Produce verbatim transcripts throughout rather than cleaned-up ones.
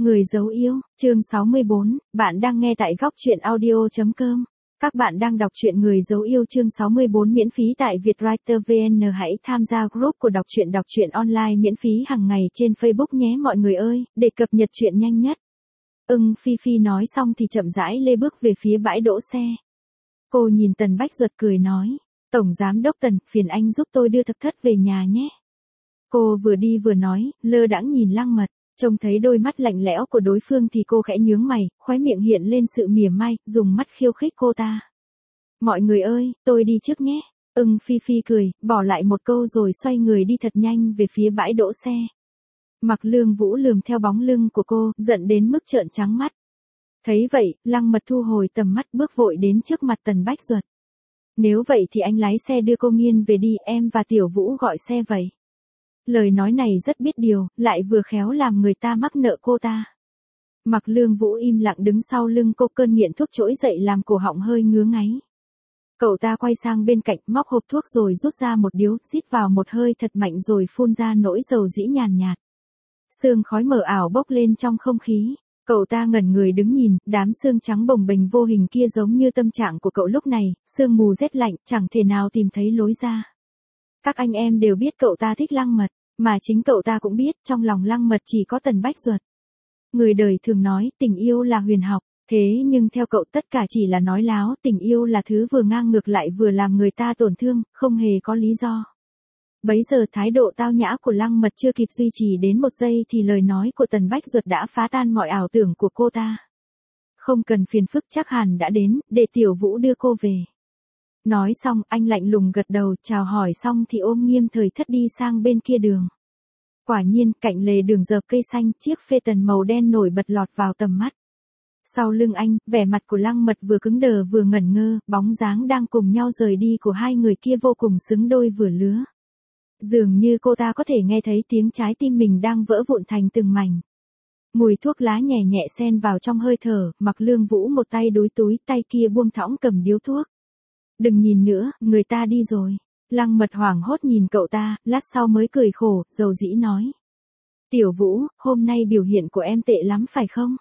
Người dấu yêu, chương sáu mươi bốn, bạn đang nghe tại góc truyện audio chấm com. Các bạn đang đọc truyện Người dấu yêu chương sáu mươi bốn miễn phí tại Vietwriter vê en. Hãy tham gia group của đọc truyện đọc truyện online miễn phí hàng ngày trên Facebook nhé mọi người ơi, để cập nhật truyện nhanh nhất. Ưng Phi Phi nói xong thì chậm rãi lê bước về phía bãi đỗ xe. Cô nhìn Tần Bách Duật cười nói, Tổng Giám Đốc Tần, phiền anh giúp tôi đưa Thập Thất về nhà nhé. Cô vừa đi vừa nói, lơ đãng nhìn Lăng Mật. Trông thấy đôi mắt lạnh lẽo của đối phương thì cô khẽ nhướng mày, khóe miệng hiện lên sự mỉa mai, dùng mắt khiêu khích cô ta. Mọi người ơi, tôi đi trước nhé. Ưng Phi Phi cười, bỏ lại một câu rồi xoay người đi thật nhanh về phía bãi đỗ xe. Mặc Lương Vũ lườm theo bóng lưng của cô, giận đến mức trợn trắng mắt. Thấy vậy, Lăng Mật thu hồi tầm mắt bước vội đến trước mặt Tần Bách Duật. Nếu vậy thì anh lái xe đưa cô Nghiên về đi, em và Tiểu Vũ gọi xe vậy. Lời nói này rất biết điều, lại vừa khéo làm người ta mắc nợ cô ta. Mặc Lương Vũ im lặng đứng sau lưng cô, cơn nghiện thuốc trỗi dậy làm cổ họng hơi ngứa ngáy. Cậu ta quay sang bên cạnh, móc hộp thuốc rồi rút ra một điếu, rít vào một hơi thật mạnh rồi phun ra nỗi dầu dĩ nhàn nhạt. Sương khói mờ ảo bốc lên trong không khí. Cậu ta ngẩn người đứng nhìn, đám sương trắng bồng bềnh vô hình kia giống như tâm trạng của cậu lúc này, sương mù rét lạnh, chẳng thể nào tìm thấy lối ra. Các anh em đều biết cậu ta thích Lăng Mật, mà chính cậu ta cũng biết trong lòng Lăng Mật chỉ có Tần Bách Duật. Người đời thường nói tình yêu là huyền học, thế nhưng theo cậu tất cả chỉ là nói láo, tình yêu là thứ vừa ngang ngược lại vừa làm người ta tổn thương, không hề có lý do. Bấy giờ thái độ tao nhã của Lăng Mật chưa kịp duy trì đến một giây thì lời nói của Tần Bách Duật đã phá tan mọi ảo tưởng của cô ta. Không cần phiền phức, chắc hẳn đã đến, để Tiểu Vũ đưa cô về. Nói xong, anh lạnh lùng gật đầu, chào hỏi xong thì ôm Nghiêm Thời Thất đi sang bên kia đường. Quả nhiên, cạnh lề đường dợp cây xanh, chiếc phê tần màu đen nổi bật lọt vào tầm mắt. Sau lưng anh, vẻ mặt của Lăng Mật vừa cứng đờ vừa ngẩn ngơ, bóng dáng đang cùng nhau rời đi của hai người kia vô cùng xứng đôi vừa lứa. Dường như cô ta có thể nghe thấy tiếng trái tim mình đang vỡ vụn thành từng mảnh. Mùi thuốc lá nhẹ nhẹ xen vào trong hơi thở, Mặc Lương Vũ một tay đúi túi, tay kia buông thõng cầm điếu thuốc. Đừng nhìn nữa, người ta đi rồi. Lăng Mật hoảng hốt nhìn cậu ta, lát sau mới cười khổ, dầu dĩ nói. Tiểu Vũ, hôm nay biểu hiện của em tệ lắm phải không?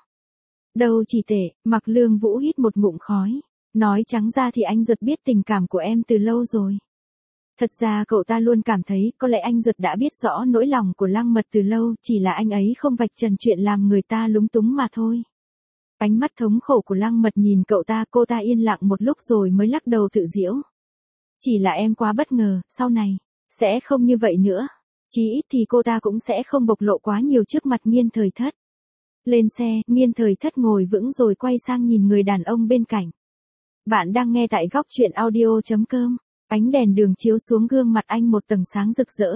Đâu chỉ tệ, Mặc Lương Vũ hít một ngụm khói. Nói trắng ra thì anh Duật biết tình cảm của em từ lâu rồi. Thật ra cậu ta luôn cảm thấy có lẽ anh Duật đã biết rõ nỗi lòng của Lăng Mật từ lâu, chỉ là anh ấy không vạch trần chuyện làm người ta lúng túng mà thôi. Ánh mắt thống khổ của Lăng Mật nhìn cậu ta, cô ta yên lặng một lúc rồi mới lắc đầu tự giễu. Chỉ là em quá bất ngờ, sau này, sẽ không như vậy nữa. Chí ít thì cô ta cũng sẽ không bộc lộ quá nhiều trước mặt Nghiên Thời Thất. Lên xe, Nghiên Thời Thất ngồi vững rồi quay sang nhìn người đàn ông bên cạnh. Bạn đang nghe tại góc truyện audio chấm com. Ánh đèn đường chiếu xuống gương mặt anh một tầng sáng rực rỡ.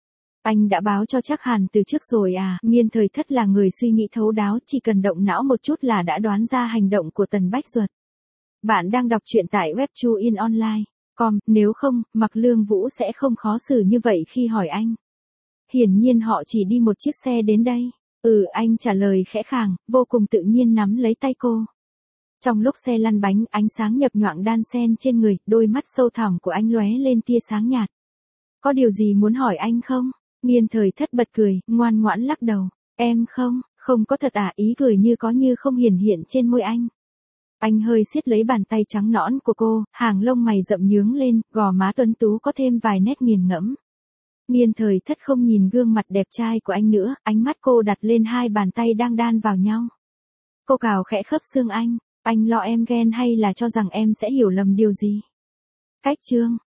Anh đã báo cho chắc hẳn từ trước rồi à, Nghiên Thời Thất là người suy nghĩ thấu đáo, chỉ cần động não một chút là đã đoán ra hành động của Tần Bách Duật. Bạn đang đọc truyện tại web chuin online chấm com, nếu không, Mặc Lương Vũ sẽ không khó xử như vậy khi hỏi anh. Hiển nhiên họ chỉ đi một chiếc xe đến đây. Ừ, anh trả lời khẽ khàng, vô cùng tự nhiên nắm lấy tay cô. Trong lúc xe lăn bánh, ánh sáng nhập nhoạng đan xen trên người, đôi mắt sâu thẳm của anh lóe lên tia sáng nhạt. Có điều gì muốn hỏi anh không? Nghiên Thời Thất bật cười, ngoan ngoãn lắc đầu. Em không, không có thật à, ý cười như có như không hiển hiện trên môi anh. Anh hơi siết lấy bàn tay trắng nõn của cô, hàng lông mày rậm nhướng lên, gò má tuấn tú có thêm vài nét nghiền ngẫm. Nghiên Thời Thất không nhìn gương mặt đẹp trai của anh nữa, ánh mắt cô đặt lên hai bàn tay đang đan vào nhau. Cô cào khẽ khớp xương anh. Anh lo em ghen hay là cho rằng em sẽ hiểu lầm điều gì? Cách chương